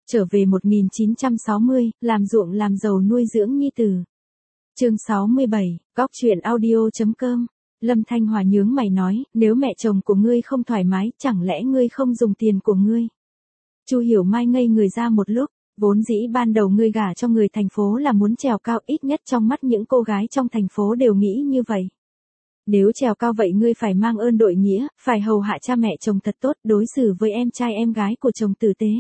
Trở về 1960, làm ruộng làm giàu nuôi dưỡng nhi tử. Chương 67, góc truyện audio.com. Lâm Thanh Hòa nhướng mày nói, nếu mẹ chồng của ngươi không thoải mái, chẳng lẽ ngươi không dùng tiền của ngươi? Chu Hiểu Mai ngây người ra một lúc, vốn dĩ ban đầu ngươi gả cho người thành phố là muốn trèo cao, ít nhất trong mắt những cô gái trong thành phố đều nghĩ như vậy. Nếu trèo cao vậy ngươi phải mang ơn đội nghĩa, phải hầu hạ cha mẹ chồng thật tốt, đối xử với em trai em gái của chồng tử tế.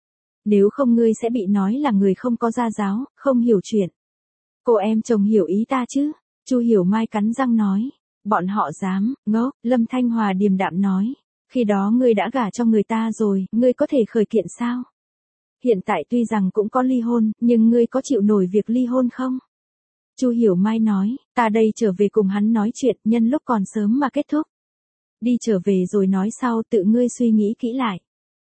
Nếu không ngươi sẽ bị nói là người không có gia giáo, không hiểu chuyện. Cô em chồng hiểu ý ta chứ? Chu Hiểu Mai cắn răng nói. Bọn họ dám, ngốc, Lâm Thanh Hòa điềm đạm nói. Khi đó ngươi đã gả cho người ta rồi, ngươi có thể khởi kiện sao? Hiện tại tuy rằng cũng có ly hôn, nhưng ngươi có chịu nổi việc ly hôn không? Chu Hiểu Mai nói, ta đây trở về cùng hắn nói chuyện, nhân lúc còn sớm mà kết thúc. Đi trở về rồi nói sau, tự ngươi suy nghĩ kỹ lại.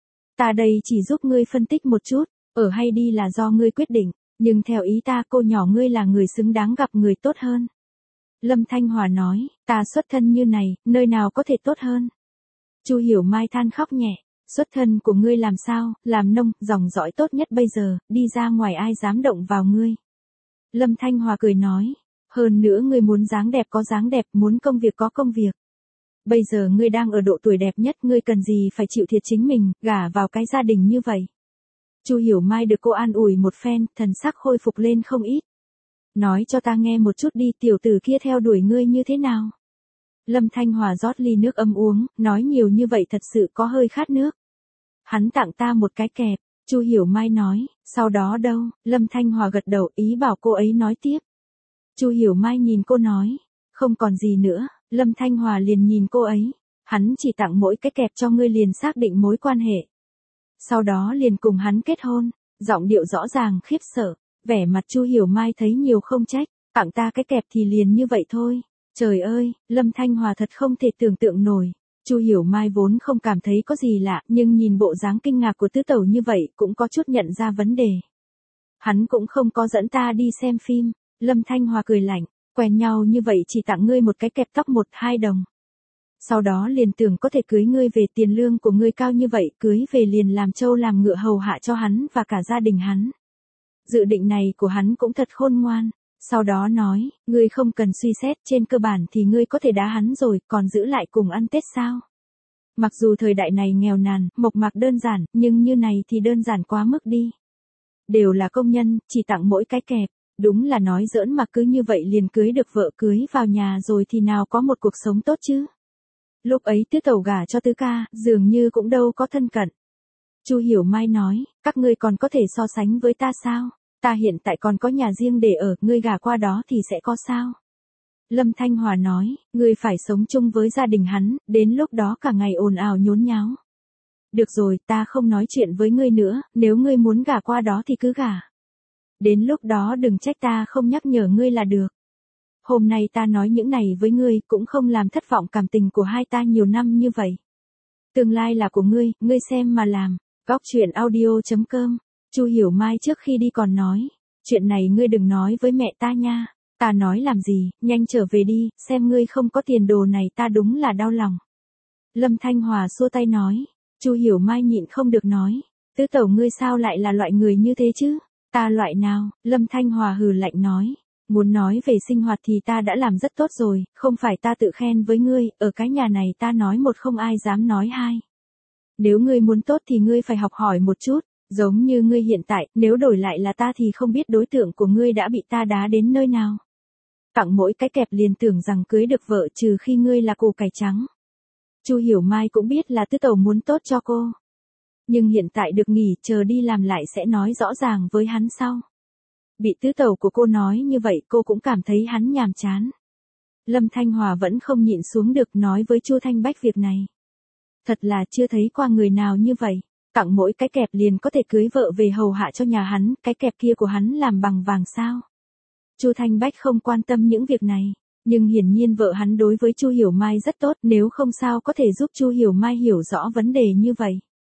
Ta đây chỉ giúp ngươi phân tích một chút, ở hay đi là do ngươi quyết định, nhưng theo ý ta cô nhỏ ngươi là người xứng đáng gặp người tốt hơn. Lâm Thanh Hòa nói, ta xuất thân như này, nơi nào có thể tốt hơn. Chu Hiểu Mai than khóc nhẹ, xuất thân của ngươi làm sao, làm nông, dòng dõi tốt nhất bây giờ, đi ra ngoài ai dám động vào ngươi. Lâm Thanh Hòa cười nói, hơn nữa ngươi muốn dáng đẹp có dáng đẹp, muốn công việc có công việc. Bây giờ ngươi đang ở độ tuổi đẹp nhất, ngươi cần gì phải chịu thiệt chính mình, gả vào cái gia đình như vậy. Chu Hiểu Mai được cô an ủi một phen, thần sắc khôi phục lên không ít. Nói cho ta nghe một chút đi, tiểu tử kia theo đuổi ngươi như thế nào? Lâm Thanh Hòa rót ly nước ấm uống, nói nhiều như vậy thật sự có hơi khát nước. Hắn tặng ta một cái kẹp, Chu Hiểu Mai nói, sau đó đâu? Lâm Thanh Hòa gật đầu, ý bảo cô ấy nói tiếp. Chu Hiểu Mai nhìn cô nói, không còn gì nữa. Lâm Thanh Hòa liền nhìn cô ấy, hắn chỉ tặng mỗi cái kẹp cho ngươi liền xác định mối quan hệ. Sau đó liền cùng hắn kết hôn, giọng điệu rõ ràng khiếp sợ, vẻ mặt Chu Hiểu Mai thấy nhiều không trách, tặng ta cái kẹp thì liền như vậy thôi. Trời ơi, Lâm Thanh Hòa thật không thể tưởng tượng nổi. Chu Hiểu Mai vốn không cảm thấy có gì lạ, nhưng nhìn bộ dáng kinh ngạc của tứ tẩu như vậy cũng có chút nhận ra vấn đề. Hắn cũng không có dẫn ta đi xem phim. Lâm Thanh Hòa cười lạnh. Quen nhau như vậy chỉ tặng ngươi một cái kẹp tóc 1-2 đồng. Sau đó liền tưởng có thể cưới ngươi về, tiền lương của ngươi cao như vậy, cưới về liền làm trâu làm ngựa hầu hạ cho hắn và cả gia đình hắn. Dự định này của hắn cũng thật khôn ngoan. Sau đó nói, ngươi không cần suy xét, trên cơ bản thì ngươi có thể đá hắn rồi, còn giữ lại cùng ăn Tết sao? Mặc dù thời đại này nghèo nàn, mộc mạc đơn giản, nhưng như này thì đơn giản quá mức đi. Đều là công nhân, chỉ tặng mỗi cái kẹp. Đúng là nói giỡn mà cứ như vậy liền cưới được vợ, cưới vào nhà rồi thì nào có một cuộc sống tốt chứ. Lúc ấy tứ tẩu gả cho tứ ca, dường như cũng đâu có thân cận. Chu Hiểu Mai nói, các ngươi còn có thể so sánh với ta sao? Ta hiện tại còn có nhà riêng để ở, ngươi gả qua đó thì sẽ có sao? Lâm Thanh Hòa nói, ngươi phải sống chung với gia đình hắn, đến lúc đó cả ngày ồn ào nhốn nháo. Được rồi, ta không nói chuyện với ngươi nữa, nếu ngươi muốn gả qua đó thì cứ gả. Đến lúc đó đừng trách ta không nhắc nhở ngươi là được. Hôm nay ta nói những này với ngươi cũng không làm thất vọng cảm tình của hai ta nhiều năm như vậy. Tương lai là của ngươi xem mà làm. Góc truyện audio.com. Chu Hiểu Mai trước khi đi còn nói, chuyện này ngươi đừng nói với mẹ ta nha. Ta nói làm gì, nhanh trở về đi, xem ngươi không có tiền đồ này ta đúng là đau lòng. Lâm Thanh Hòa xua tay nói. Chu Hiểu Mai nhịn không được nói, tứ tẩu ngươi sao lại là loại người như thế chứ? Ta loại nào? Lâm Thanh Hòa hừ lạnh nói. Muốn nói về sinh hoạt thì ta đã làm rất tốt rồi, không phải ta tự khen với ngươi, ở cái nhà này ta nói một không ai dám nói hai. Nếu ngươi muốn tốt thì ngươi phải học hỏi một chút, giống như ngươi hiện tại, nếu đổi lại là ta thì không biết đối tượng của ngươi đã bị ta đá đến nơi nào. Tặng mỗi cái kẹp liền tưởng rằng cưới được vợ, trừ khi ngươi là củ cải trắng. Chu Hiểu Mai cũng biết là tứ tẩu muốn tốt cho cô. Nhưng hiện tại được nghỉ, chờ đi làm lại sẽ nói rõ ràng với hắn sau. Bị tứ tẩu của cô nói như vậy cô cũng cảm thấy hắn nhàm chán. Lâm Thanh Hòa vẫn không nhịn xuống được nói với Chu Thanh Bách việc này. Thật là chưa thấy qua người nào như vậy. Tặng mỗi cái kẹp liền có thể cưới vợ về hầu hạ cho nhà hắn, cái kẹp kia của hắn làm bằng vàng sao? Chu Thanh Bách không quan tâm những việc này. Nhưng hiển nhiên vợ hắn đối với Chu Hiểu Mai rất tốt, nếu không sao có thể giúp Chu Hiểu Mai hiểu rõ vấn đề như vậy.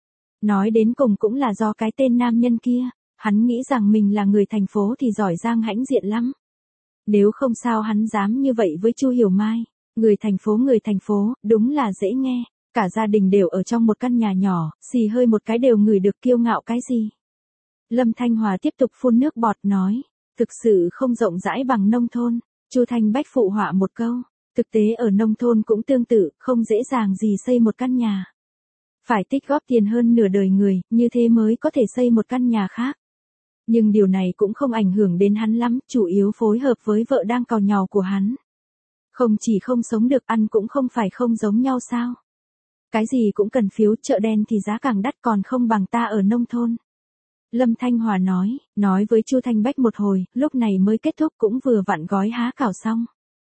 Nói đến cùng cũng là do cái tên nam nhân kia, hắn nghĩ rằng mình là người thành phố thì giỏi giang hãnh diện lắm. Nếu không sao hắn dám như vậy với Chu Hiểu Mai, người thành phố, đúng là dễ nghe, cả gia đình đều ở trong một căn nhà nhỏ, xì hơi một cái đều ngửi được kiêu ngạo cái gì. Lâm Thanh Hòa tiếp tục phun nước bọt nói, thực sự không rộng rãi bằng nông thôn. Chu Thanh Bách phụ họa một câu, thực tế ở nông thôn cũng tương tự, không dễ dàng gì xây một căn nhà. Phải tích góp tiền hơn nửa đời người, như thế mới có thể xây một căn nhà khác. Nhưng điều này cũng không ảnh hưởng đến hắn lắm, chủ yếu phối hợp với vợ đang càu nhàu của hắn. Không chỉ không sống được, ăn cũng không phải không giống nhau sao. Cái gì cũng cần phiếu, chợ đen thì giá càng đắt, còn không bằng ta ở nông thôn. Lâm Thanh Hòa nói với Chu Thanh Bách một hồi, lúc này mới kết thúc, cũng vừa vặn gói há cảo xong.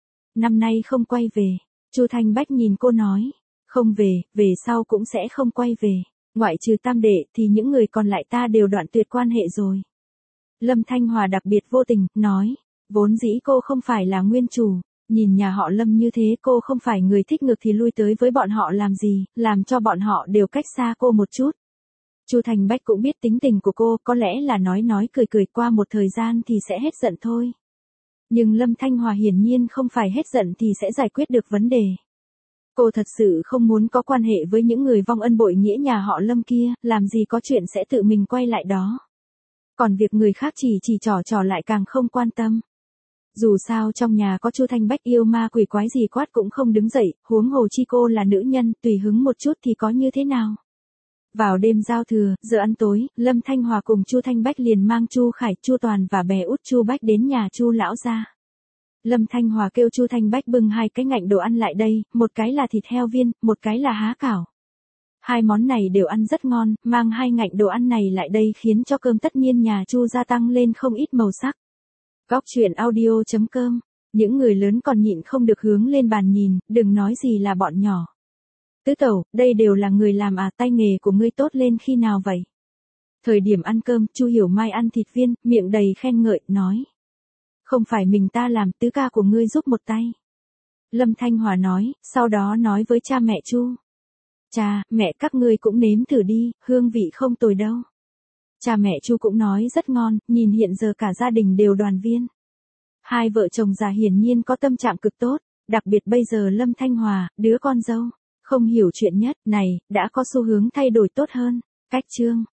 Năm nay không quay về. Chu Thanh Bách nhìn cô nói, không về, về sau cũng sẽ không quay về. Ngoại trừ tam đệ thì những người còn lại ta đều đoạn tuyệt quan hệ rồi. Lâm Thanh Hòa đặc biệt vô tình, nói, vốn dĩ cô không phải là nguyên chủ. Nhìn nhà họ Lâm như thế, cô không phải người thích ngược thì lui tới với bọn họ làm gì, làm cho bọn họ đều cách xa cô một chút. Chu Thành Bách cũng biết tính tình của cô, có lẽ là nói cười qua một thời gian thì sẽ hết giận thôi. Nhưng Lâm Thanh Hòa hiển nhiên không phải hết giận thì sẽ giải quyết được vấn đề. Cô thật sự không muốn có quan hệ với những người vong ân bội nghĩa nhà họ Lâm kia, làm gì có chuyện sẽ tự mình quay lại đó. Còn việc người khác chỉ trò lại càng không quan tâm. Dù sao trong nhà có Chu Thanh Bách yêu ma quỷ quái gì quát cũng không đứng dậy, huống hồ chi cô là nữ nhân, tùy hứng một chút thì có như thế nào. Vào đêm giao thừa, giờ ăn tối, Lâm Thanh Hòa cùng Chu Thanh Bách liền mang Chu Khải, Chu Toàn và bè út Chu Bách đến nhà Chu lão gia. Lâm Thanh Hòa kêu Chu Thanh Bách bưng 2 cái ngạnh đồ ăn lại đây, một cái là thịt heo viên, một cái là há cảo. 2 món này đều ăn rất ngon, mang 2 ngạnh đồ ăn này lại đây khiến cho cơm tất niên nhà Chu gia tăng lên không ít màu sắc. Góc truyện audio.com, những người lớn còn nhịn không được hướng lên bàn nhìn, đừng nói gì là bọn nhỏ. Tứ tẩu, đây đều là người làm à, tay nghề của ngươi tốt lên khi nào vậy? Thời điểm ăn cơm, Chu Hiểu Mai ăn thịt viên, miệng đầy khen ngợi, nói. Không phải mình ta làm, tứ ca của ngươi giúp một tay. Lâm Thanh Hòa nói, sau đó nói với cha mẹ Chu. Cha, mẹ các ngươi cũng nếm thử đi, hương vị không tồi đâu. Cha mẹ Chu cũng nói rất ngon, nhìn hiện giờ cả gia đình đều đoàn viên. 2 vợ chồng già hiển nhiên có tâm trạng cực tốt, đặc biệt bây giờ Lâm Thanh Hòa, đứa con dâu, không hiểu chuyện nhất, này, đã có xu hướng thay đổi tốt hơn. Cách chương